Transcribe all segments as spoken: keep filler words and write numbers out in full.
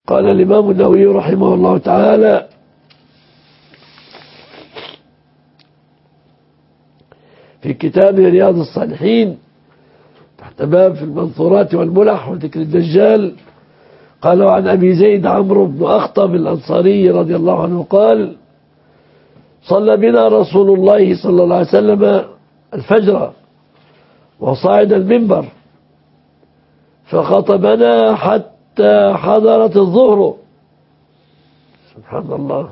قال الإمام النووي رحمه الله تعالى: في كتاب رياض الصالحين تحت باب في المنثورات والملح وذكر الدجال، قال: عن أبي زيد عمرو بن أخطب الأنصاري رضي الله عنه قال: صلى بنا رسول الله صلى الله عليه وسلم الفجر وصعد المنبر فخطبنا حتى حضرت الظهر، سبحان الله،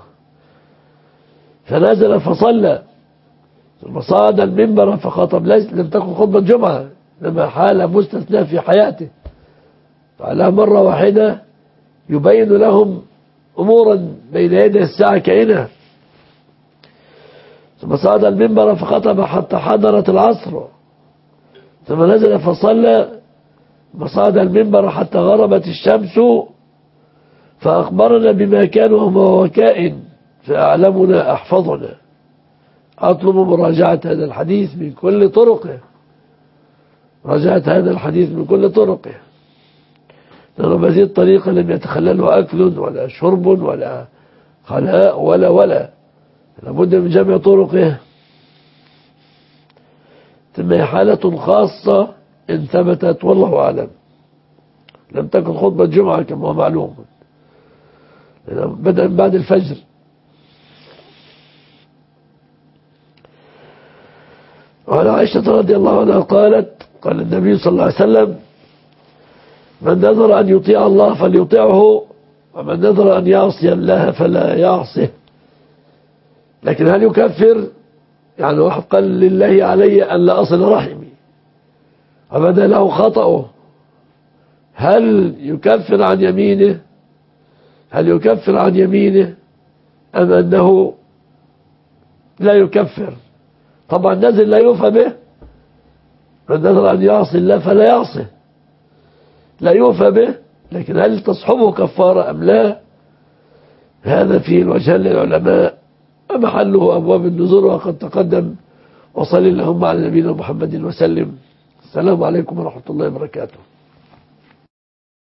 فنزل فصلى ثم صعد المنبر فخطب. لم تكن خطبة جمعة، لما حال مستثنى في حياته، فعلى مرة واحدة يبين لهم أمورا بين يدي الساعة كائنة. ثم صعد المنبر فخطب حتى حضرت العصر، ثم نزل فصلى، ثم صعد المنبر حتى غربت الشمس فأخبرنا بما كان وهو كائن فأعلمنا أحفظنا. أطلب مراجعة هذا الحديث من كل طرقه، مراجعة هذا الحديث من كل طرقه، لأنه بهذه الطريقة لم يتخلله أكل ولا شرب ولا خلاء ولا ولا لابد من جمع طرقه. ثم هي حالة خاصة إن ثبتت، والله أعلم. لم تكن خطبة جمعة كما هو معلوم، بدأ بعد الفجر. وعن عائشة رضي الله عنها قالت: قال النبي صلى الله عليه وسلم: من نذر أن يطيع الله فليطيعه، ومن نذر أن يعصي الله فلا يعصه. لكن هل يكفر؟ يعني واحد قال: لله علي أن لا أصل رحمي، وبدا له خطأه، هل يكفر عن يمينه؟ هل يكفر عن يمينه أم أنه لا يكفر؟ طبعا نذر لا يوفى به، من نذر أن يعصي الله فلا يعصه، لا يوفى به، لكن هل تصحبه كفارة أم لا؟ هذا فيه الوجهان للعلماء، ومحله أبواب النذور وقد تقدم. وصل اللهم على نبينا محمد وسلم. السلام عليكم ورحمة الله وبركاته.